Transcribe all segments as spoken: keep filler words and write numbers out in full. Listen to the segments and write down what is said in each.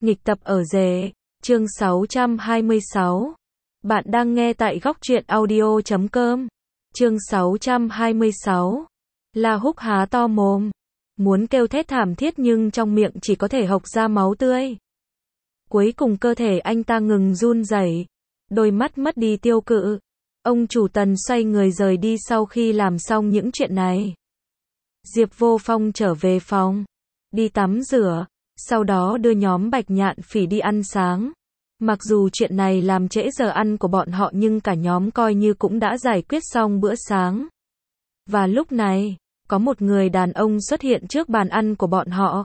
Nghịch tập ở rể, chương sáu trăm hai mươi sáu. Bạn đang nghe tại góc truyện audio chấm com. Chương sáu trăm hai mươi sáu. La Húc há to mồm, muốn kêu thét thảm thiết nhưng trong miệng chỉ có thể hộc ra máu tươi. Cuối cùng cơ thể anh ta ngừng run rẩy, đôi mắt mất đi tiêu cự. Ông chủ Tần xoay người rời đi sau khi làm xong những chuyện này. Diệp Vô Phong trở về phòng, đi tắm rửa, sau đó đưa nhóm Bạch Nhạn Phỉ đi ăn sáng. Mặc dù chuyện này làm trễ giờ ăn của bọn họ nhưng cả nhóm coi như cũng đã giải quyết xong bữa sáng. Và lúc này, có một người đàn ông xuất hiện trước bàn ăn của bọn họ.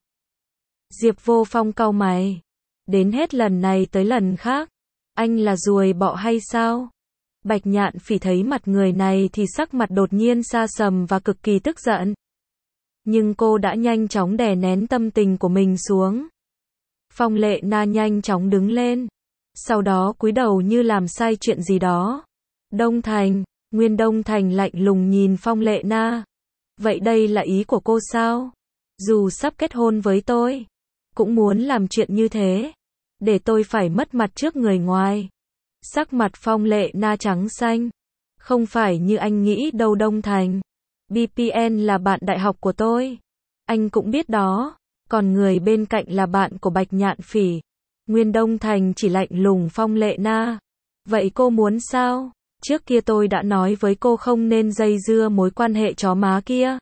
Diệp Vô Phong cau mày, đến hết lần này tới lần khác, anh là ruồi bọ hay sao? Bạch Nhạn Phỉ thấy mặt người này thì sắc mặt đột nhiên sa sầm và cực kỳ tức giận. Nhưng cô đã nhanh chóng đè nén tâm tình của mình xuống. Phong Lệ Na nhanh chóng đứng lên, sau đó cúi đầu như làm sai chuyện gì đó. Đông Thành, Nguyên Đông Thành lạnh lùng nhìn Phong Lệ Na. Vậy đây là ý của cô sao? Dù sắp kết hôn với tôi, cũng muốn làm chuyện như thế, để tôi phải mất mặt trước người ngoài. Sắc mặt Phong Lệ Na trắng xanh. Không phải như anh nghĩ đâu Đông Thành. bê pê en là bạn đại học của tôi. Anh cũng biết đó. Còn người bên cạnh là bạn của Bạch Nhạn Phỉ. Nguyên Đông Thành chỉ lạnh lùng Phong Lệ Na. Vậy cô muốn sao? Trước kia tôi đã nói với cô không nên dây dưa mối quan hệ chó má kia.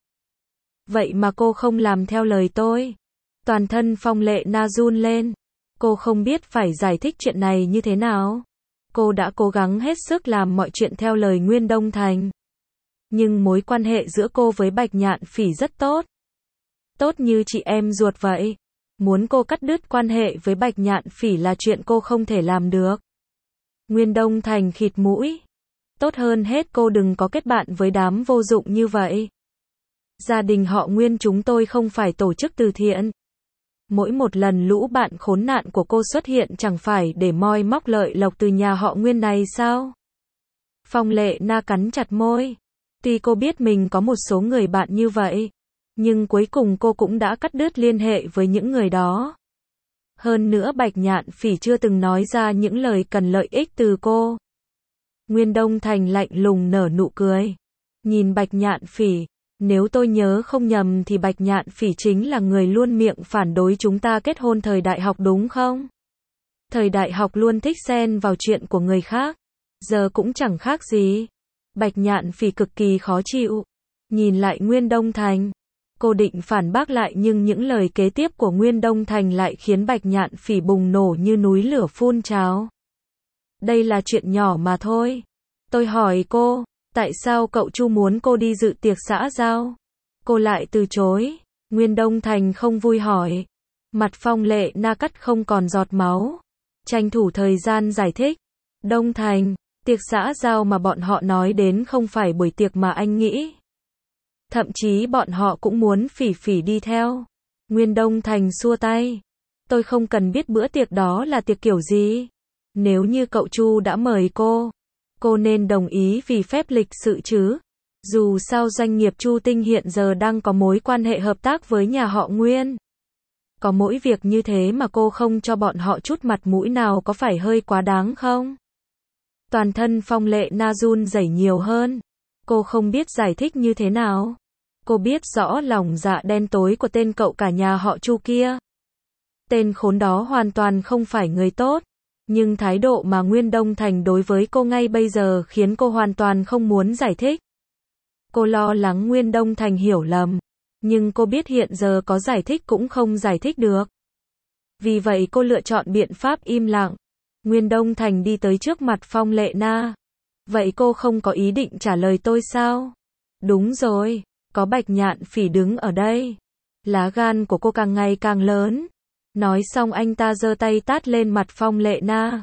Vậy mà cô không làm theo lời tôi. Toàn thân Phong Lệ Na run lên. Cô không biết phải giải thích chuyện này như thế nào. Cô đã cố gắng hết sức làm mọi chuyện theo lời Nguyên Đông Thành. Nhưng mối quan hệ giữa cô với Bạch Nhạn Phỉ rất tốt. Tốt như chị em ruột vậy. Muốn cô cắt đứt quan hệ với Bạch Nhạn Phỉ là chuyện cô không thể làm được. Nguyên Đông Thành khịt mũi. Tốt hơn hết cô đừng có kết bạn với đám vô dụng như vậy. Gia đình họ Nguyên chúng tôi không phải tổ chức từ thiện. Mỗi một lần lũ bạn khốn nạn của cô xuất hiện chẳng phải để moi móc lợi lộc từ nhà họ Nguyên này sao? Phong Lệ Na cắn chặt môi. Tuy cô biết mình có một số người bạn như vậy, nhưng cuối cùng cô cũng đã cắt đứt liên hệ với những người đó. Hơn nữa Bạch Nhạn Phỉ chưa từng nói ra những lời cần lợi ích từ cô. Nguyên Đông Thành lạnh lùng nở nụ cười. Nhìn Bạch Nhạn Phỉ, nếu tôi nhớ không nhầm thì Bạch Nhạn Phỉ chính là người luôn miệng phản đối chúng ta kết hôn thời đại học đúng không? Thời đại học luôn thích xen vào chuyện của người khác. Giờ cũng chẳng khác gì. Bạch Nhạn Phỉ cực kỳ khó chịu. Nhìn lại Nguyên Đông Thành. Cô định phản bác lại nhưng những lời kế tiếp của Nguyên Đông Thành lại khiến Bạch Nhạn Phỉ bùng nổ như núi lửa phun trào. Đây là chuyện nhỏ mà thôi. Tôi hỏi cô, tại sao cậu Chu muốn cô đi dự tiệc xã giao? Cô lại từ chối. Nguyên Đông Thành không vui hỏi. Mặt Phong Lệ Na cắt không còn giọt máu. Tranh thủ thời gian giải thích. Đông Thành, tiệc xã giao mà bọn họ nói đến không phải buổi tiệc mà anh nghĩ. Thậm chí bọn họ cũng muốn Phỉ Phỉ đi theo. Nguyên Đông Thành xua tay. Tôi không cần biết bữa tiệc đó là tiệc kiểu gì. Nếu như cậu Chu đã mời cô, cô nên đồng ý vì phép lịch sự chứ. Dù sao doanh nghiệp Chu Tinh hiện giờ đang có mối quan hệ hợp tác với nhà họ Nguyên. Có mỗi việc như thế mà cô không cho bọn họ chút mặt mũi nào có phải hơi quá đáng không? Toàn thân Phong Lệ Na run rẩy nhiều hơn. Cô không biết giải thích như thế nào. Cô biết rõ lòng dạ đen tối của tên cậu cả nhà họ Chu kia. Tên khốn đó hoàn toàn không phải người tốt. Nhưng thái độ mà Nguyên Đông Thành đối với cô ngay bây giờ khiến cô hoàn toàn không muốn giải thích. Cô lo lắng Nguyên Đông Thành hiểu lầm. Nhưng cô biết hiện giờ có giải thích cũng không giải thích được. Vì vậy cô lựa chọn biện pháp im lặng. Nguyên Đông Thành đi tới trước mặt Phong Lệ Na. Vậy cô không có ý định trả lời tôi sao? Đúng rồi, có Bạch Nhạn Phỉ đứng ở đây. Lá gan của cô càng ngày càng lớn. Nói xong anh ta giơ tay tát lên mặt Phong Lệ Na.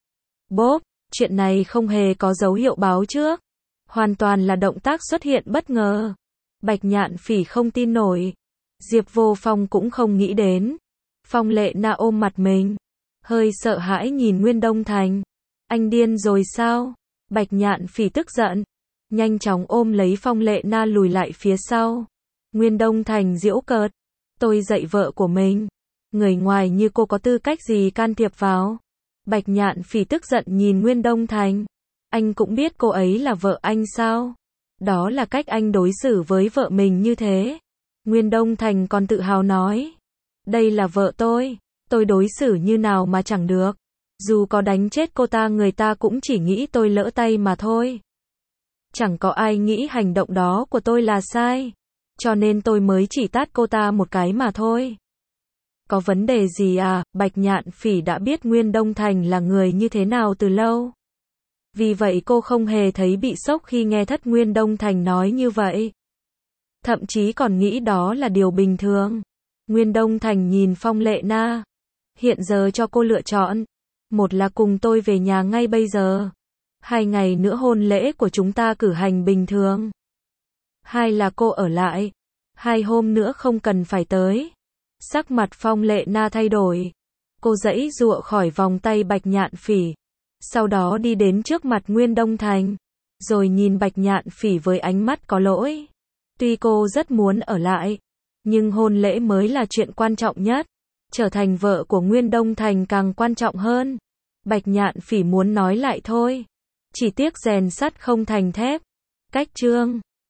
Bốp, chuyện này không hề có dấu hiệu báo trước. Hoàn toàn là động tác xuất hiện bất ngờ. Bạch Nhạn Phỉ không tin nổi. Diệp Vô Phong cũng không nghĩ đến. Phong Lệ Na ôm mặt mình. Hơi sợ hãi nhìn Nguyên Đông Thành. Anh điên rồi sao? Bạch Nhạn Phỉ tức giận. Nhanh chóng ôm lấy Phong Lệ Na lùi lại phía sau. Nguyên Đông Thành giễu cợt. Tôi dạy vợ của mình. Người ngoài như cô có tư cách gì can thiệp vào? Bạch Nhạn Phỉ tức giận nhìn Nguyên Đông Thành. Anh cũng biết cô ấy là vợ anh sao? Đó là cách anh đối xử với vợ mình như thế. Nguyên Đông Thành còn tự hào nói. Đây là vợ tôi. Tôi đối xử như nào mà chẳng được. Dù có đánh chết cô ta người ta cũng chỉ nghĩ tôi lỡ tay mà thôi. Chẳng có ai nghĩ hành động đó của tôi là sai. Cho nên tôi mới chỉ tát cô ta một cái mà thôi. Có vấn đề gì à? Bạch Nhạn Phỉ đã biết Nguyên Đông Thành là người như thế nào từ lâu. Vì vậy cô không hề thấy bị sốc khi nghe Thất Nguyên Đông Thành nói như vậy. Thậm chí còn nghĩ đó là điều bình thường. Nguyên Đông Thành nhìn Phong Lệ Na. Hiện giờ cho cô lựa chọn. Một là cùng tôi về nhà ngay bây giờ. Hai ngày nữa hôn lễ của chúng ta cử hành bình thường. Hai là cô ở lại. Hai hôm nữa không cần phải tới. Sắc mặt Phong Lệ Na thay đổi. Cô giãy giụa khỏi vòng tay Bạch Nhạn Phỉ. Sau đó đi đến trước mặt Nguyên Đông Thành. Rồi nhìn Bạch Nhạn Phỉ với ánh mắt có lỗi. Tuy cô rất muốn ở lại. Nhưng hôn lễ mới là chuyện quan trọng nhất. Trở thành vợ của Nguyên Đông Thành càng quan trọng hơn. Bạch Nhạn Phỉ muốn nói lại thôi. Chỉ tiếc rèn sắt không thành thép. Cách chương